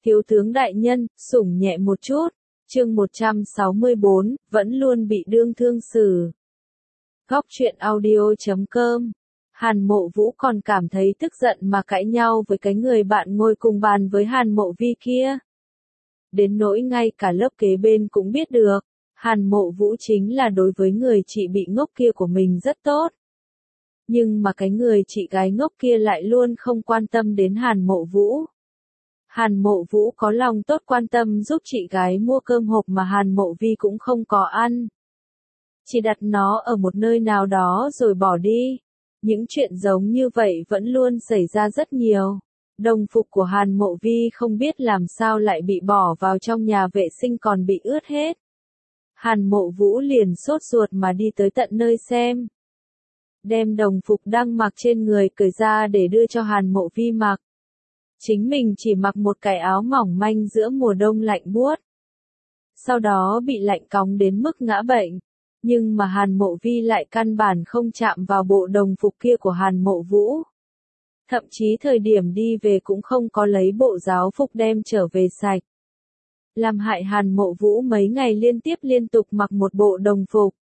Thiếu tướng đại nhân, sủng nhẹ một chút. Chương 164, vẫn luôn bị đương thương xử. Góc truyện audio.com. Hàn Mộ Vũ còn cảm thấy tức giận mà cãi nhau với cái người bạn ngồi cùng bàn với Hàn Mộ Vi kia. Đến nỗi ngay cả lớp kế bên cũng biết được, Hàn Mộ Vũ chính là đối với người chị bị ngốc kia của mình rất tốt. Nhưng mà cái người chị gái ngốc kia lại luôn không quan tâm đến Hàn Mộ Vũ. Hàn Mộ Vũ có lòng tốt quan tâm giúp chị gái mua cơm hộp mà Hàn Mộ Vi cũng không có ăn. Chỉ đặt nó ở một nơi nào đó rồi bỏ đi. Những chuyện giống như vậy vẫn luôn xảy ra rất nhiều. Đồng phục của Hàn Mộ Vi không biết làm sao lại bị bỏ vào trong nhà vệ sinh còn bị ướt hết. Hàn Mộ Vũ liền sốt ruột mà đi tới tận nơi xem. Đem đồng phục đang mặc trên người cởi ra để đưa cho Hàn Mộ Vi mặc. Chính mình chỉ mặc một cái áo mỏng manh giữa mùa đông lạnh buốt. Sau đó bị lạnh cóng đến mức ngã bệnh. Nhưng mà Hàn Mộ Vi lại căn bản không chạm vào bộ đồng phục kia của Hàn Mộ Vũ. Thậm chí thời điểm đi về cũng không có lấy bộ giáo phục đem trở về sạch. Làm hại Hàn Mộ Vũ mấy ngày liên tục mặc một bộ đồng phục.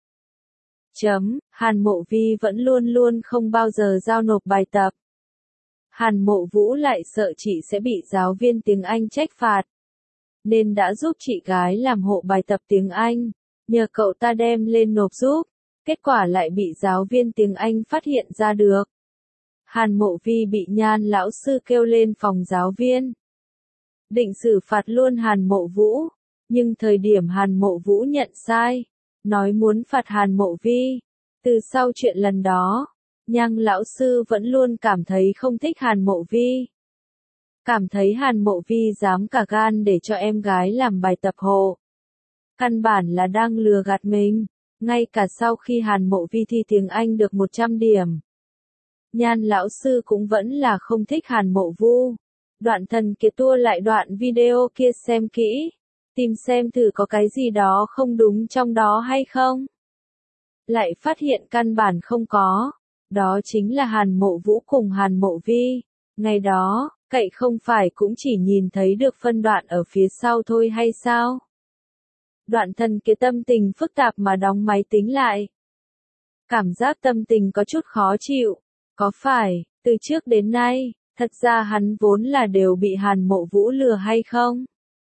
Hàn Mộ Vi vẫn luôn không bao giờ giao nộp bài tập. Hàn Mộ Vũ lại sợ chị sẽ bị giáo viên tiếng Anh trách phạt. Nên đã giúp chị gái làm hộ bài tập tiếng Anh, nhờ cậu ta đem lên nộp giúp. Kết quả lại bị giáo viên tiếng Anh phát hiện ra được. Hàn Mộ Vi bị Nhan lão sư kêu lên phòng giáo viên. Định xử phạt luôn Hàn Mộ Vũ. Nhưng thời điểm Hàn Mộ Vũ nhận sai, nói muốn phạt Hàn Mộ Vi. Từ sau chuyện lần đó, Nhan lão sư vẫn luôn cảm thấy không thích Hàn Mộ Vi. Cảm thấy Hàn Mộ Vi dám cả gan để cho em gái làm bài tập hộ. Căn bản là đang lừa gạt mình. Ngay cả sau khi Hàn Mộ Vi thi tiếng Anh được 100 điểm. Nhan lão sư cũng vẫn là không thích Hàn Mộ Vũ. Đoạn thần kia tua lại đoạn video kia xem kỹ. Tìm xem thử có cái gì đó không đúng trong đó hay không. Lại phát hiện căn bản không có. Đó chính là Hàn Mộ Vũ cùng Hàn Mộ Vi. Ngày đó, cậy không phải cũng chỉ nhìn thấy được phân đoạn ở phía sau thôi hay sao? Đoạn thần kia tâm tình phức tạp mà đóng máy tính lại. Cảm giác tâm tình có chút khó chịu. Có phải, từ trước đến nay, thật ra hắn vốn là đều bị Hàn Mộ Vũ lừa hay không?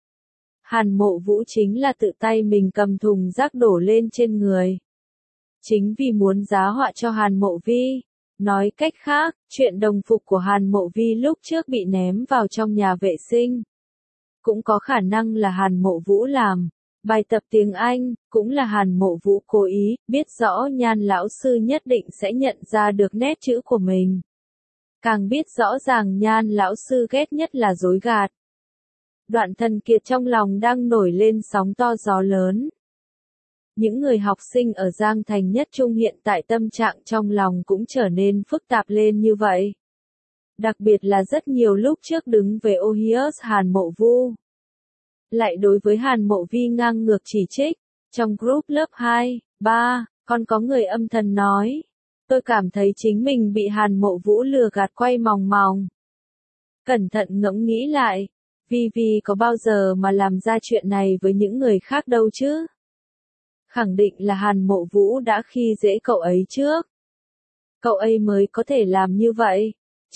Hàn Mộ Vũ chính là tự tay mình cầm thùng rác đổ lên trên người. Chính vì muốn giá họa cho Hàn Mộ Vi. Nói cách khác, chuyện đồng phục của Hàn Mộ Vi lúc trước bị ném vào trong nhà vệ sinh. Cũng có khả năng là Hàn Mộ Vũ làm. Bài tập tiếng Anh, cũng là Hàn Mộ Vũ cố ý, biết rõ Nhan lão sư nhất định sẽ nhận ra được nét chữ của mình. Càng biết rõ ràng Nhan lão sư ghét nhất là dối gạt. Đoạn thần kiệt trong lòng đang nổi lên sóng to gió lớn. Những người học sinh ở Giang Thành Nhất Trung hiện tại tâm trạng trong lòng cũng trở nên phức tạp lên như vậy. Đặc biệt là rất nhiều lúc trước đứng về Ohius Hàn Mộ Vũ. Lại đối với Hàn Mộ Vi ngang ngược chỉ trích. Trong group lớp 2, 3, còn có người âm thầm nói. Tôi cảm thấy chính mình bị Hàn Mộ Vũ lừa gạt quay mòng mòng. Cẩn thận ngẫm nghĩ lại. Vi có bao giờ mà làm ra chuyện này với những người khác đâu chứ? Khẳng định là Hàn Mộ Vũ đã khi dễ cậu ấy trước. Cậu ấy mới có thể làm như vậy.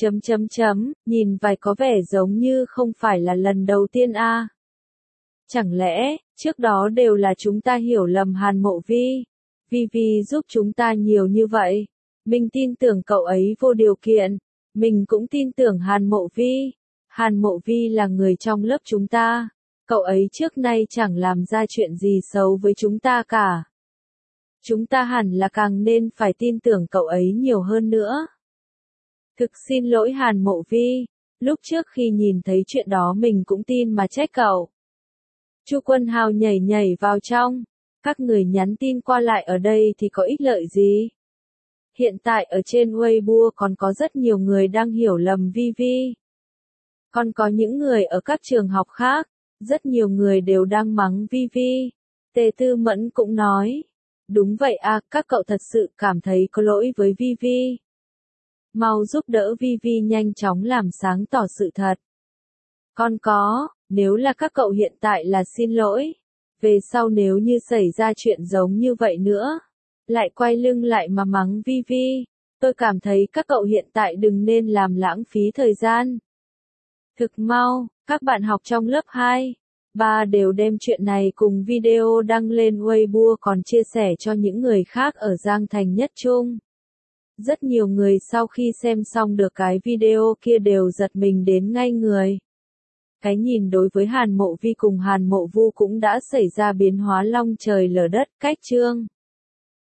Nhìn vài có vẻ giống như không phải là lần đầu tiên a. Chẳng lẽ, trước đó đều là chúng ta hiểu lầm Hàn Mộ Vi. Vi giúp chúng ta nhiều như vậy. Mình tin tưởng cậu ấy vô điều kiện. Mình cũng tin tưởng Hàn Mộ Vi. Hàn Mộ Vi là người trong lớp chúng ta. Cậu ấy trước nay chẳng làm ra chuyện gì xấu với chúng ta cả. Chúng ta hẳn là càng nên phải tin tưởng cậu ấy nhiều hơn nữa. Thực xin lỗi Hàn Mộ Vi. Lúc trước khi nhìn thấy chuyện đó mình cũng tin mà trách cậu. Chu Quân Hào nhảy vào trong. Các người nhắn tin qua lại ở đây thì có ích lợi gì? Hiện tại ở trên Weibo còn có rất nhiều người đang hiểu lầm Vi. Còn có những người ở các trường học khác, rất nhiều người đều đang mắng Vi. Tề Tư Mẫn cũng nói. Đúng vậy à, các cậu thật sự cảm thấy có lỗi với Vi. Mau giúp đỡ Vi nhanh chóng làm sáng tỏ sự thật. Còn có, Nếu là các cậu hiện tại là xin lỗi. Về sau nếu như xảy ra chuyện giống như vậy nữa, lại quay lưng lại mà mắng Vi Vi, tôi cảm thấy các cậu hiện tại đừng nên làm lãng phí thời gian. Thực mau, các bạn học trong lớp 2, 3 đều đem chuyện này cùng video đăng lên Weibo còn chia sẻ cho những người khác ở Giang Thành Nhất Trung. Rất nhiều người sau khi xem xong được cái video kia đều giật mình đến ngay người. Cái nhìn đối với Hàn Mộ Vi cùng Hàn Mộ Vu cũng đã xảy ra biến hóa long trời lở đất, cách chương